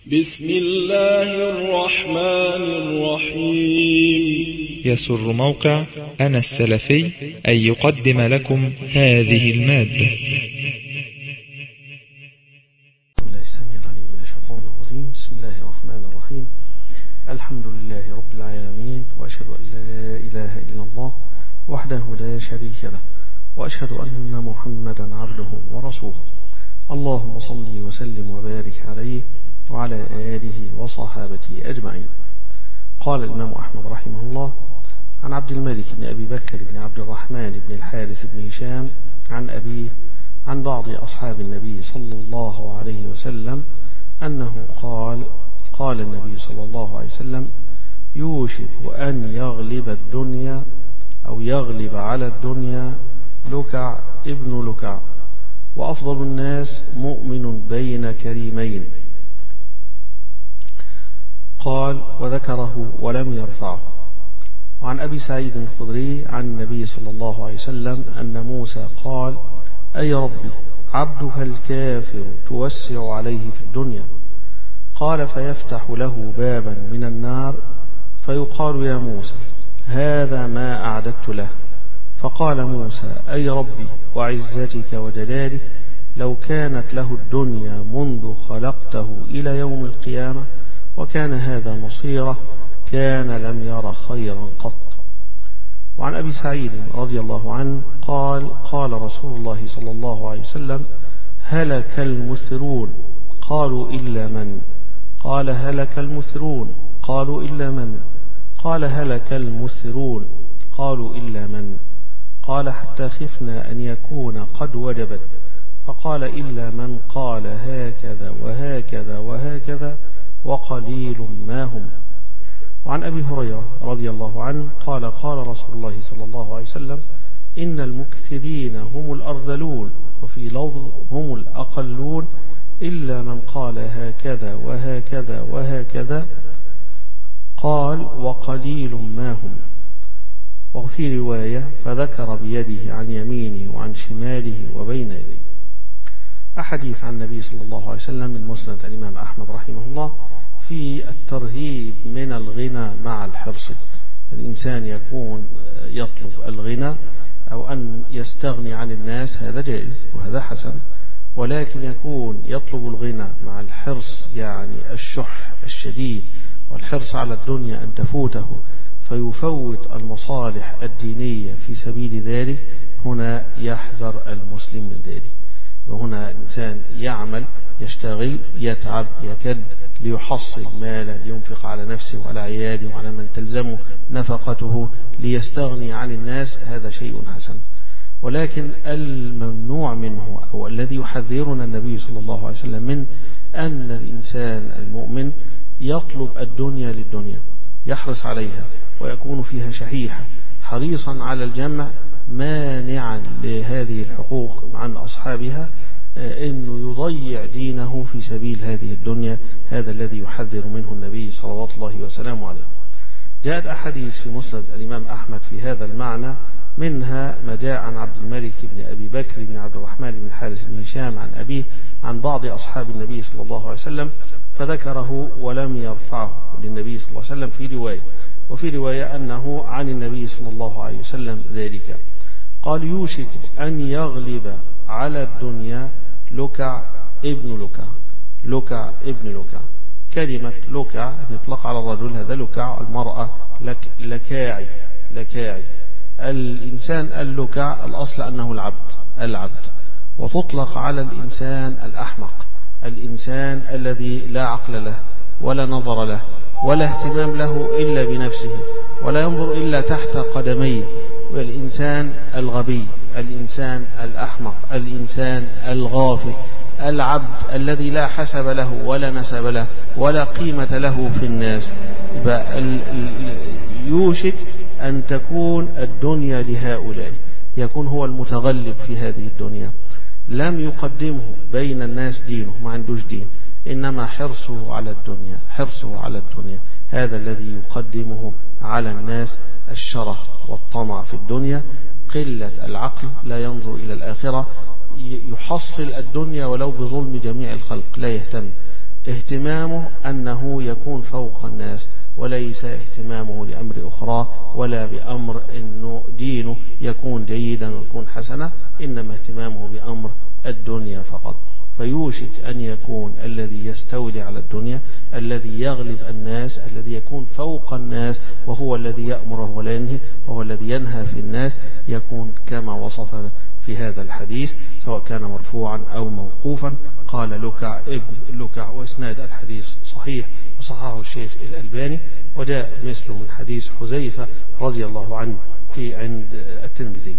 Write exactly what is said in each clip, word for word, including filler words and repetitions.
بسم الله الرحمن الرحيم. يسر موقع أنا السلفي أن يقدم لكم هذه المادة. بسم الله الرحمن الرحيم. الحمد لله رب العالمين، وأشهد أن لا إله إلا الله وحده لا شريك له، وأشهد أن محمدا عبده ورسوله. اللهم صل وسلم وبارك عليه وعلى آله وصحابته أجمعين. قال الإمام أحمد رحمه الله: عن عبد الملك بن أبي بكر بن عبد الرحمن بن الحارث بن هشام عن أبيه عن بعض أصحاب النبي صلى الله عليه وسلم أنه قال: قال النبي صلى الله عليه وسلم: يوشك أن يغلب الدنيا أو يغلب على الدنيا لكع ابن لكع، وأفضل الناس مؤمن بين كريمين. قال: وذكره ولم يرفعه. وعن أبي سعيد الخدري عن النبي صلى الله عليه وسلم أن موسى قال: أي ربي، عبدك الكافر توسع عليه في الدنيا. قال: فيفتح له بابا من النار فيقال: يا موسى، هذا ما أعددت له. فقال موسى: أي ربي وعزتك وجلالك، لو كانت له الدنيا منذ خلقته إلى يوم القيامة وكان هذا مصيره، كان لم ير خيرا قط. وعن أبي سعيد رضي الله عنه قال: قال رسول الله صلى الله عليه وسلم: هلك المثرون. قالوا: إلا من؟ قال: هلك المثرون. قالوا: إلا من؟ قال: هلك المثرون. قالوا: إلا من؟ قال: حتى خفنا أن يكون قد وجبت. فقال: إلا من قال هكذا وهكذا وهكذا وقليل ما هم. وعن أبي هريرة رضي الله عنه قال: قال رسول الله صلى الله عليه وسلم: إن المكثرين هم الأرذلون، وفي لفظ هم الأقلون، إلا من قال هكذا وهكذا وهكذا. قال: وقليل ما هم. وفي رواية: فذكر بيده عن يمينه وعن شماله وبين يديه. أحاديث عن النبي صلى الله عليه وسلم من مسند الإمام أحمد رحمه الله في الترهيب من الغنى مع الحرص. الإنسان يكون يطلب الغنى أو أن يستغني عن الناس، هذا جائز وهذا حسن، ولكن يكون يطلب الغنى مع الحرص، يعني الشح الشديد والحرص على الدنيا أن تفوته فيفوت المصالح الدينية في سبيل ذلك. هنا يحذر المسلم من ذلك. وهنا الإنسان يعمل، يشتغل، يتعب، يكد ليحصل مالا لينفق على نفسه وعلى عياله وعلى من تلزمه نفقته ليستغني عن الناس، هذا شيء حسن. ولكن الممنوع منه أو الذي يحذرنا النبي صلى الله عليه وسلم من أن الإنسان المؤمن يطلب الدنيا للدنيا، يحرص عليها ويكون فيها شحيحا حريصا على الجمع، مانعا لهذه الحقوق عن أصحابها، إنه يضيع دينه في سبيل هذه الدنيا. هذا الذي يحذر منه النبي صلى الله عليه وسلم عليه. جاءت أحاديث في مسند الإمام أحمد في هذا المعنى، منها ما جاء عن عبد الملك بن أبي بكر بن عبد الرحمن بن الحارث بن هشام عن أبيه عن بعض أصحاب النبي صلى الله عليه وسلم، فذكره ولم يرفعه للنبي صلى الله عليه وسلم في رواية. وفي رواية أنه عن النبي صلى الله عليه وسلم ذلك. قال: يوشك أن يغلب على الدنيا لكع ابن لكع. لكع ابن لكع، كلمة لكع تطلق على الرجل، هذا لكع، المرأة لك لكاعي لكاعي. الإنسان اللكع الأصل أنه العبد العبد وتطلق على الإنسان الأحمق، الإنسان الذي لا عقل له ولا نظر له ولا اهتمام له إلا بنفسه ولا ينظر إلا تحت قدميه، والإنسان الغبي، الإنسان الأحمق، الإنسان الغافل، العبد الذي لا حسب له ولا نسب له ولا قيمة له في الناس. يوشك أن تكون الدنيا لهؤلاء، يكون هو المتغلب في هذه الدنيا، لم يقدمه بين الناس دينه، ما عندوش دين، إنما حرصه على الدنيا، حرصه على الدنيا، هذا الذي يقدمه على الناس الشره والطمع في الدنيا، قلة العقل، لا ينظر إلى الآخرة، يحصل الدنيا ولو بظلم جميع الخلق، لا يهتم. اهتمامه أنه يكون فوق الناس، وليس اهتمامه لأمر أخرى ولا بأمر أنه دينه يكون جيدا ويكون حسنا، إنما اهتمامه بأمر الدنيا فقط. فيوشك أن يكون الذي يستولي على الدنيا، الذي يغلب الناس، الذي يكون فوق الناس، وهو الذي يأمره ولا ينهي، وهو الذي ينهى في الناس، يكون كما وصف في هذا الحديث سواء كان مرفوعا أو موقوفا. قال لكع ابن لكع، وإسناد الحديث صحيح وصححه الشيخ الألباني، وجاء مثله من حديث حذيفة رضي الله عنه في عند الترمذي.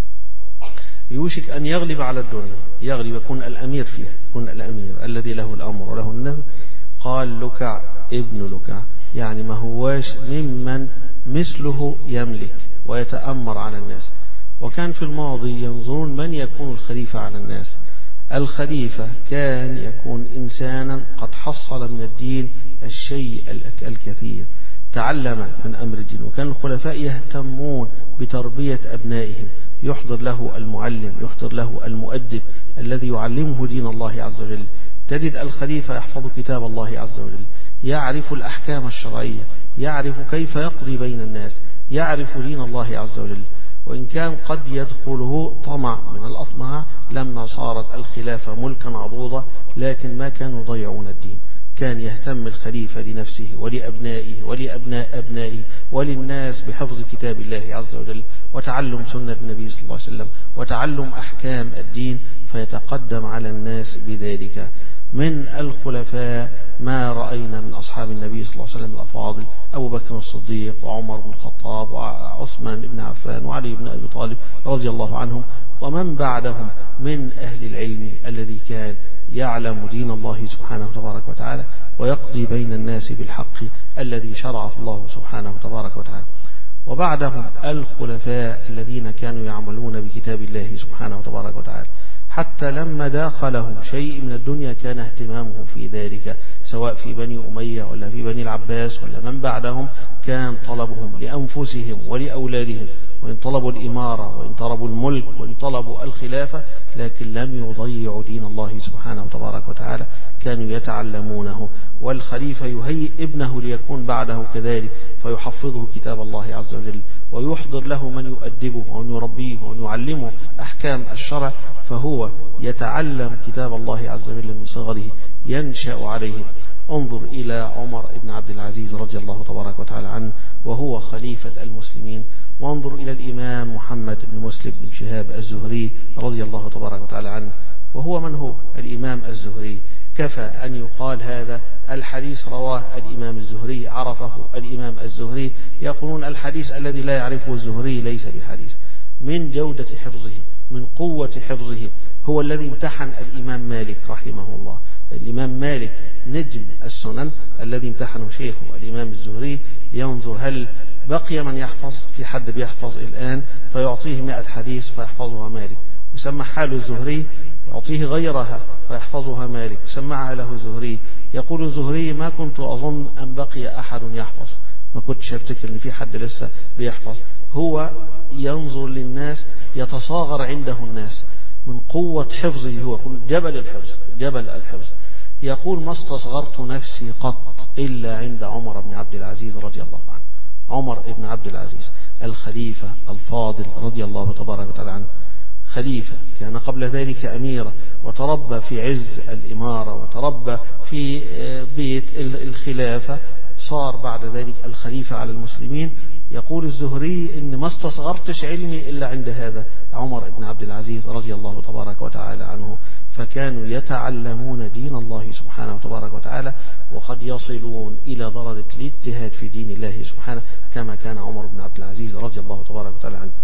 يوشك أن يغلب على الدنيا، يغلب، يكون الأمير فيها، يكون الأمير الذي له الأمر وله النهي. قال لكع ابن لكع، يعني ما هواش ممن مثله يملك ويتأمر على الناس. وكان في الماضي ينظرون من يكون الخليفة على الناس. الخليفة كان يكون إنسانا قد حصل من الدين الشيء الكثير، تعلم من أمر الدين. وكان الخلفاء يهتمون بتربية أبنائهم، يحضر له المعلم، يحضر له المؤدب الذي يعلمه دين الله عز وجل. تجد الخليفة يحفظ كتاب الله عز وجل، يعرف الأحكام الشرعية، يعرف كيف يقضي بين الناس، يعرف دين الله عز وجل. وإن كان قد يدخله طمع من الأطماع لما صارت الخلافة ملكا عضوضا، لكن ما كانوا يضيعون الدين. كان يهتم الخليفة لنفسه ولأبنائه ولأبناء أبنائه وللناس بحفظ كتاب الله عز وجل، وتعلم سنة النبي صلى الله عليه وسلم، وتعلم أحكام الدين، فيتقدم على الناس بذلك. من الخلفاء ما رأينا من أصحاب النبي صلى الله عليه وسلم الأفاضل: أبو بكر الصديق، وعمر بن الخطاب، وعثمان بن عفان، وعلي بن أبي طالب رضي الله عنهم، ومن بعدهم من أهل العلم الذي كان يعلم دين الله سبحانه تبارك وتعالى، ويقضي بين الناس بالحق الذي شرعه الله سبحانه تبارك وتعالى. وبعدهم الخلفاء الذين كانوا يعملون بكتاب الله سبحانه تبارك وتعالى، حتى لما داخلهم شيء من الدنيا كان اهتمامه في ذلك، سواء في بني أمية ولا في بني العباس ولا من بعدهم، كان طلبهم لأنفسهم ولأولادهم، وإن طلبوا الإمارة وإن طلبوا الملك وإن طلبوا الخلافة، لكن لم يضيعوا دين الله سبحانه تبارك وتعالى، كانوا يتعلمونه. والخليفة يهيئ ابنه ليكون بعده كذلك، فيحفظه كتاب الله عز وجل، ويحضر له من يؤدبه ومن يربيه ومن يعلمه أحكام الشرع، فهو يتعلم كتاب الله عز وجل من صغره، ينشأ عليه. انظر إلى عمر بن عبد العزيز رضي الله تبارك وتعالى عنه وهو خليفة المسلمين، وانظر إلى الإمام محمد بن مسلم بن شهاب الزهري رضي الله تبارك وتعالى عنه، وهو من هو الإمام الزهري. كفى أن يقال هذا الحديث رواه الإمام الزهري، عرفه الإمام الزهري. يقولون الحديث الذي لا يعرفه الزهري ليس بحديث، من جودة حفظه، من قوة حفظه. هو الذي امتحن الإمام مالك رحمه الله. الإمام مالك نجم السنن الذي امتحنه شيخه الإمام الزهري، ينظر هل بقي من يحفظ، في حد بيحفظ الآن فيعطيه مئة حديث فيحفظها مالك، يسمى حال الزهري، يعطيه غيرها فيحفظها مالك، يسمعها له الزهري. يقول الزهري: ما كنت أظن أن بقي أحد يحفظ، ما كنتش أفتكر أن في حد لسه بيحفظ. هو ينظر للناس، يتصاغر عنده الناس من قوة حفظه، هو جبل الحفظ، جبل الحفظ. يقول: ما استصغرت نفسي قط إلا عند عمر بن عبد العزيز رضي الله عنه. عمر بن عبد العزيز الخليفة الفاضل رضي الله تبارك وتعالى عنه، خليفة كان قبل ذلك أميرا، وتربى في عز الإمارة، وتربى في بيت الخلافة، صار بعد ذلك الخليفة على المسلمين. يقول الزهري: إن ما استصغرتش علمي إلا عند هذا عمر بن عبد العزيز رضي الله تبارك وتعالى عنه. فكانوا يتعلمون دين الله سبحانه وتبارك وتعالى، وقد يصلون إلى درجة الاجتهاد في دين الله سبحانه، كما كان عمر بن عبد العزيز رضي الله تبارك وتعالى عنه.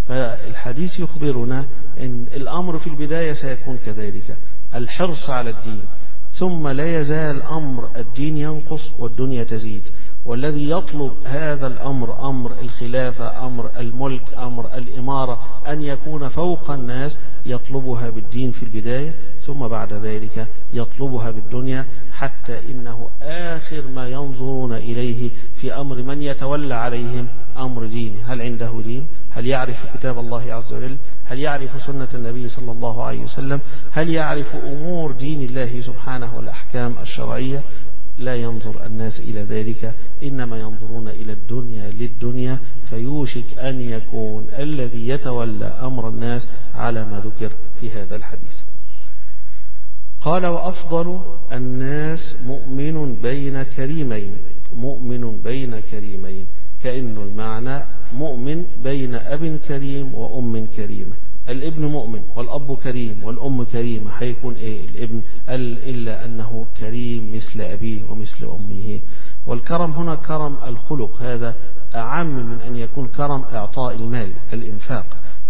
فالحديث يخبرنا أن الأمر في البداية سيكون كذلك، الحرص على الدين، ثم لا يزال أمر الدين ينقص والدنيا تزيد. والذي يطلب هذا الأمر، أمر الخلافة، أمر الملك، أمر الإمارة، أن يكون فوق الناس، يطلبها بالدين في البداية، ثم بعد ذلك يطلبها بالدنيا، حتى إنه آخر ما ينظرون إليه في أمر من يتولى عليهم أمر دينه. هل عنده دين؟ هل يعرف كتاب الله عز وجل؟ هل يعرف سنة النبي صلى الله عليه وسلم؟ هل يعرف أمور دين الله سبحانه والأحكام الشرعية؟ لا ينظر الناس إلى ذلك، إنما ينظرون إلى الدنيا للدنيا، فيوشك أن يكون الذي يتولى أمر الناس على ما ذكر في هذا الحديث. قال: وأفضل الناس مؤمن بين كريمين. مؤمن بين كريمين، كأنه المعنى مؤمن بين أب كريم وأم كريمة. الابن مؤمن والأب كريم والأم كريمة، هيكون إيه الابن؟ إلا أنه كريم مثل أبيه ومثل أمه. والكرم هنا كرم الخلق، هذا أعم من أن يكون كرم إعطاء المال، الإنفاق.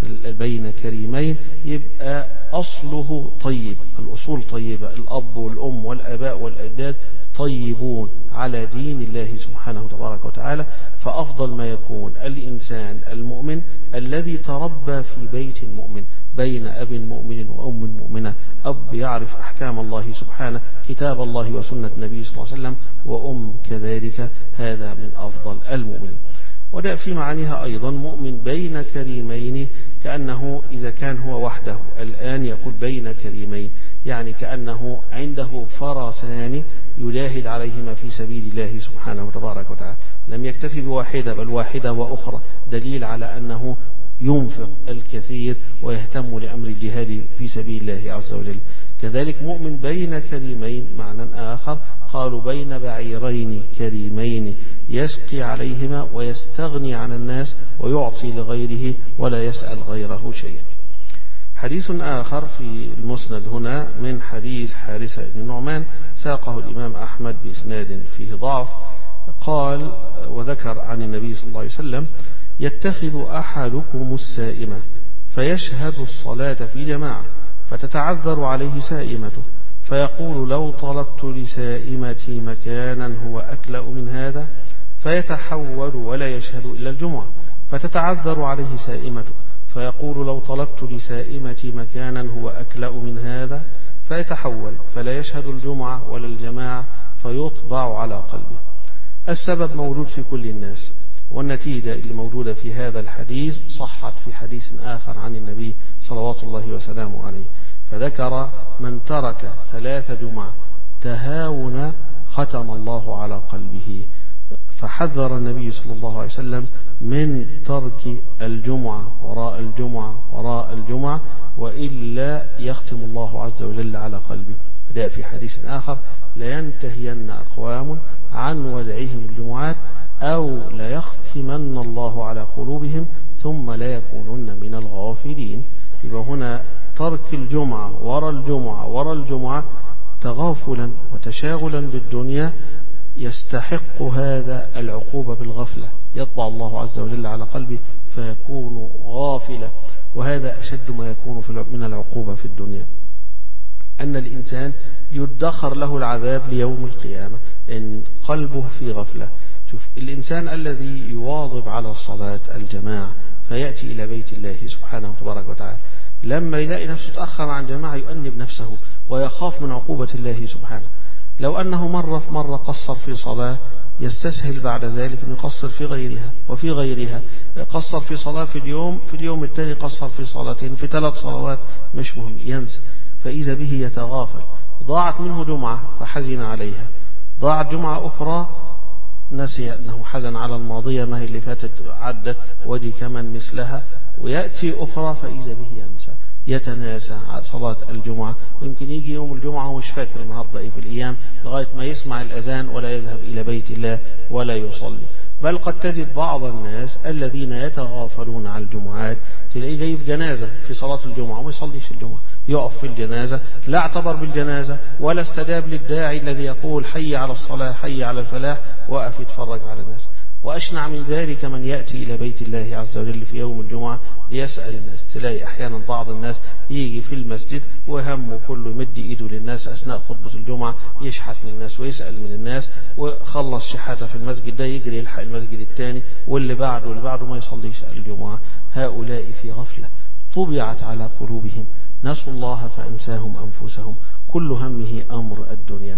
بين كريمين يبقى أصله طيب، الأصول طيبة، الأب والأم والأباء والأجداد طيبون على دين الله سبحانه تبارك وتعالى. فأفضل ما يكون الإنسان المؤمن الذي تربى في بيت مؤمن بين أب مؤمن وأم مؤمنة، أب يعرف أحكام الله سبحانه، كتاب الله وسنة النبي صلى الله عليه وسلم، وأم كذلك، هذا من أفضل المؤمنين. وده في معانيها أيضا مؤمن بين كريمين، كأنه إذا كان هو وحده الآن يقول بين كريمين، يعني كأنه عنده فرسان يجاهد عليهما في سبيل الله سبحانه وتبارك وتعالى، لم يكتفي بواحدة بل واحدة وأخرى، دليل على أنه ينفق الكثير ويهتم لأمر الجهاد في سبيل الله عز وجل. كذلك مؤمن بين كريمين معنى آخر، قالوا بين بعيرين كريمين يسقي عليهما ويستغني عن الناس ويعطي لغيره ولا يسأل غيره شيئا. حديث آخر في المسند هنا من حديث حارثة بن نعمان، ساقه الإمام أحمد بإسناد فيه ضعف، قال وذكر عن النبي صلى الله عليه وسلم: يتخذ أحدكم السائمة فيشهد الصلاة في جماعة فتتعذر عليه سائمته، فيقول: لو طلبت لسائمتي مكانا هو أكلأ من هذا، فيتحول ولا يشهد إلا الجمعة، فتتعذر عليه سائمته، فيقول: لو طلبت لسائمتي مكانا هو أكلأ من هذا، فيتحول فلا يشهد الجمعة ولا الجماعة، فيطبع على قلبه. السبب موجود في كل الناس، والنتيجة اللي موجودة في هذا الحديث صحت في حديث آخر عن النبي صلوات الله وسلامه عليه، فذكر: من ترك ثلاث جمعة تهاون ختم الله على قلبه. فحذر النبي صلى الله عليه وسلم من ترك الجمعة وراء الجمعة وراء الجمعة، وإلا يختم الله عز وجل على قلبه. جاء في حديث آخر: لينتهين أقوام عن ودعهم الجمعات أو ليختمن الله على قلوبهم ثم لا يكونن من الغافلين. يبقى هنا ترك الجمعة وراء الجمعة وراء الجمعة تغافلا وتشاغلا بالدنيا يستحق هذا العقوبة بالغفلة، يطبع الله عز وجل على قلبه فيكون غافلا. وهذا أشد ما يكون من العقوبة في الدنيا، أن الإنسان يدخر له العذاب ليوم القيامة إن قلبه في غفلة. شوف الإنسان الذي يواظب على الصلاة الجماعة فيأتي إلى بيت الله سبحانه وتبارك وتعالى، لما يلاقي نفسه تأخر عن جماعة يؤنب نفسه ويخاف من عقوبة الله سبحانه. لو أنه مرة في مرة قصر في صلاة يستسهل بعد ذلك أن يقصر في غيرها وفي غيرها، قصر في صلاة في اليوم، في اليوم الثاني قصر في صلاتين، في ثلاث صلوات، مش مهم، ينسى، فإذا به يتغافل. ضاعت منه جمعة فحزن عليها، ضاعت جمعة أخرى نسي أنه حزن على الماضية، ما هي اللي فاتت عدت ودي كمان مثلها، ويأتي أخرى فإذا به ينسى، يتناسى صلاة الجمعة، ويمكن يجي يوم الجمعة ومش فاكر النهاردة إيه في الأيام، لغاية ما يسمع الأذان ولا يذهب إلى بيت الله ولا يصلي. بل قد تجد بعض الناس الذين يتغافلون عن الجمعات، تلاقيه جاي في جنازة في صلاة الجمعة وما يصليش الجمعة، يقف في الجنازة، لا اعتبر بالجنازة ولا استجاب للداعي الذي يقول حي على الصلاة حي على الفلاح، وقف يتفرج على الناس. وأشنع من ذلك من يأتي إلى بيت الله عز وجل في يوم الجمعة ليسأل الناس. تلاقي أحيانا بعض الناس يجي في المسجد وهمه كله يمد إيده للناس أثناء خطبة الجمعة، يشحت من الناس ويسأل من الناس، وخلص شحاته في المسجد ده يجري يلحق المسجد الثاني واللي بعده واللي بعده ما يصليش الجمعة. هؤلاء في غفلة طبعت على قلوبهم، نسوا الله فأنساهم أنفسهم، كل همه أمر الدنيا.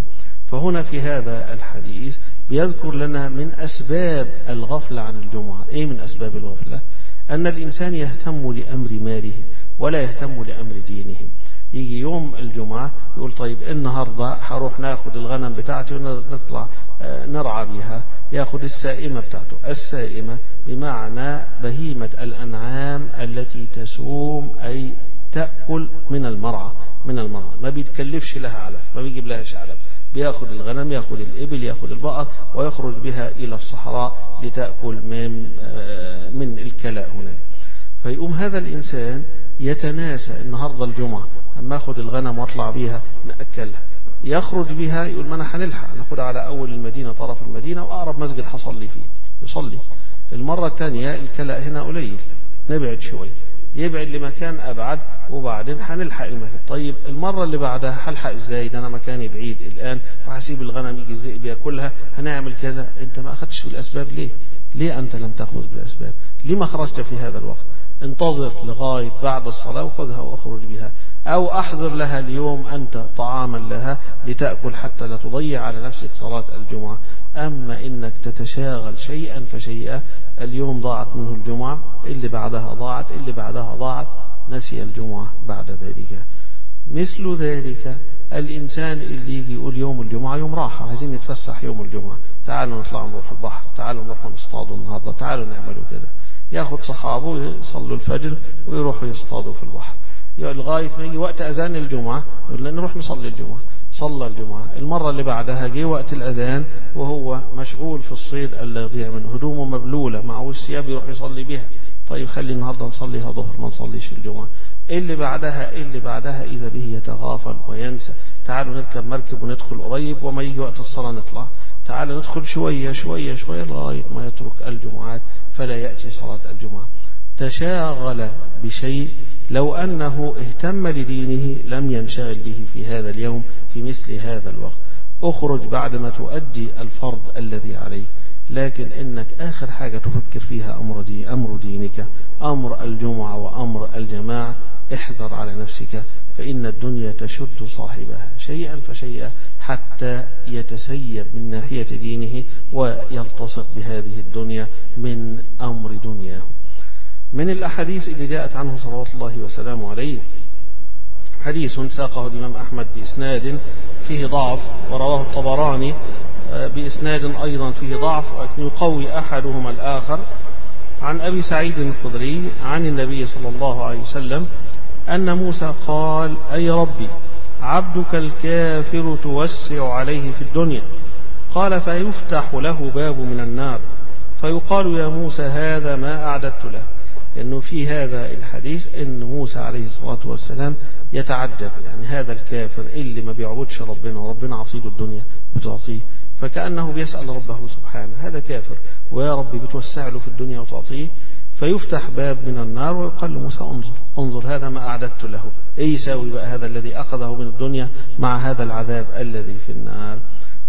فهنا في هذا الحديث بيذكر لنا من أسباب الغفلة عن الجمعة. إيه من أسباب الغفلة؟ أن الإنسان يهتم لأمر ماله ولا يهتم لأمر دينه. يجي يوم الجمعة يقول طيب النهاردة هروح ناخد الغنم بتاعتي ونطلع نرعى بها، ياخد السائمة بتاعته. السائمة بمعنى بهيمة الأنعام التي تسوم أي تأكل من المرعى، من المرعى ما بيتكلفش لها علف، ما بيجيب لهاش علف، بياخد الغنم، ياخد الإبل، ياخد البقر ويخرج بها إلى الصحراء لتأكل من من الكلاء هناك. فيقوم هذا الإنسان يتناسى النهاردة الجمعة أما أخذ الغنم وأطلع بيها نأكلها، يخرج بها يقول ما أنا هنلحق ناخدها على أول المدينة، طرف المدينة وأقرب مسجد حصلي فيه يصلي. المرة الثانية الكلاء هنا قليل نبعد شوي، يبعد لمكان أبعد وبعدين هنلحق المكان. طيب المرة اللي بعدها هلحق إزاي؟ ده أنا مكاني بعيد الآن وهسيب الغنم يجي الذئب ياكلها، هنعمل كذا. أنت ما أخذتش بالأسباب ليه؟ ليه أنت لم تأخذ بالأسباب؟ ليه ما خرجت في هذا الوقت؟ انتظر لغاية بعد الصلاة وخذها وأخرج بها، أو أحضر لها اليوم أنت طعاما لها لتأكل حتى لا تضيع على نفسك صلاة الجمعة. أما إنك تتشاغل شيئا فشيئا، اليوم ضاعت منه الجمعة، اللي بعدها ضاعت، اللي بعدها ضاعت، نسي الجمعة بعد ذلك. مثل ذلك الإنسان اللي يجي يقول يوم الجمعة يوم راحة، عايزين نتفسح يوم الجمعة، تعالوا نطلع نروح البحر، تعالوا نروح نصطادوا النهاردة، تعالوا نعملوا كذا. ياخد صحابه يصلوا الفجر ويروحوا يصطادوا في البحر لغاية ما يجي وقت أذان الجمعة يقول لنا نروح نصلي الجمعة. صلى الجمعة، المرة اللي بعدها جه وقت الأذان وهو مشغول في الصيد اللي يضيع منه، هدومه مبلولة معه الثياب يروح يصلي بها. طيب خلي النهاردة نصليها ظهر ما نصليش في الجمعة. اللي بعدها اللي بعدها إذا به يتغافل وينسى. تعالوا نركب مركب وندخل قريب وما يجي وقت الصلاة نطلع، تعالوا ندخل شوية شوية شوية لغاية ما يترك الجمعات فلا يأتي صلاة الجمعة. تشاغل بشيء لو أنه اهتم لدينه لم ينشغل به في هذا اليوم في مثل هذا الوقت. اخرج بعدما تؤدي الفرض الذي عليك، لكن إنك آخر حاجة تفكر فيها أمر, دي أمر دينك، أمر الجمعة وأمر الجماعة. احذر على نفسك، فإن الدنيا تشد صاحبها شيئا فشيئا حتى يتسيب من ناحية دينه ويلتصق بهذه الدنيا من أمر دنياه. من الأحاديث اللي جاءت عنه صلوات الله وسلامه عليه حديث ساقه الإمام أحمد بإسناد فيه ضعف، ورواه الطبراني بإسناد أيضا فيه ضعف ولكن يقوي أحدهما الآخر، عن أبي سعيد الخدري عن النبي صلى الله عليه وسلم أن موسى قال: أي ربي، عبدك الكافر توسع عليه في الدنيا. قال: فيفتح له باب من النار فيقال: يا موسى هذا ما أعددت له. لأنه في هذا الحديث أن موسى عليه الصلاة والسلام يتعجب، يعني هذا الكافر اللي ما بيعبدش ربنا وربنا عطيه الدنيا بتعطيه، فكأنه بيسأل ربه سبحانه هذا كافر ويا ربي بتوسع له في الدنيا وتعطيه. فيفتح باب من النار ويقال لموسى: انظر انظر هذا ما أعددت له. إيه يساوي بقى هذا الذي أخذه من الدنيا مع هذا العذاب الذي في النار؟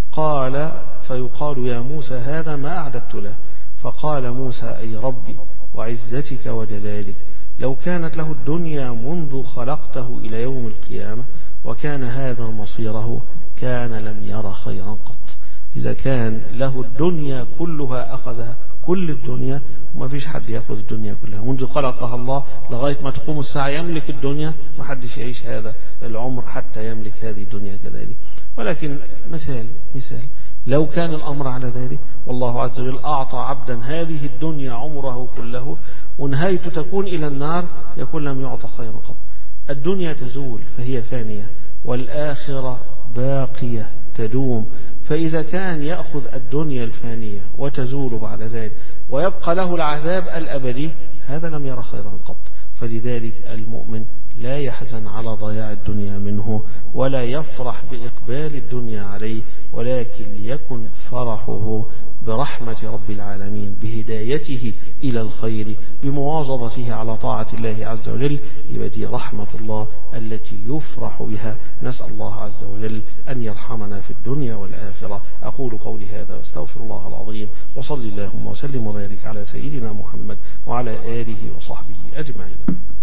قال: فيقال: يا موسى هذا ما أعددت له. فقال موسى: أي ربي وعزتك وجلالك، لو كانت له الدنيا منذ خلقته إلى يوم القيامة وكان هذا مصيره كان لم ير خيرا قط. إذا كان له الدنيا كلها أخذها، كل الدنيا، وما فيش حد يأخذ الدنيا كلها منذ خلقها الله لغاية ما تقوم الساعة يملك الدنيا، ما حدش يعيش هذا العمر حتى يملك هذه الدنيا كذلك. ولكن مثال مثال لو كان الأمر على ذلك والله عز وجل أعطى عبدا هذه الدنيا عمره كله ونهايته تكون إلى النار يكون لم يعطى خيرا قط. الدنيا تزول فهي فانية والآخرة باقية تدوم، فإذا كان يأخذ الدنيا الفانية وتزول بعد ذلك ويبقى له العذاب الأبدي هذا لم يرى خيرا قط. فلذلك المؤمن لا يحزن على ضياع الدنيا منه ولا يفرح بإقبال الدنيا عليه، ولكن ليكن فرحه برحمة رب العالمين، بهدايته إلى الخير، بمواظبته على طاعة الله عز وجل. يبقى دي رحمة الله التي يفرح بها. نسأل الله عز وجل أن يرحمنا في الدنيا والآخرة. أقول قولي هذا واستغفر الله العظيم، وصلي اللهم وسلم وبارك على سيدنا محمد وعلى آله وصحبه أجمعين.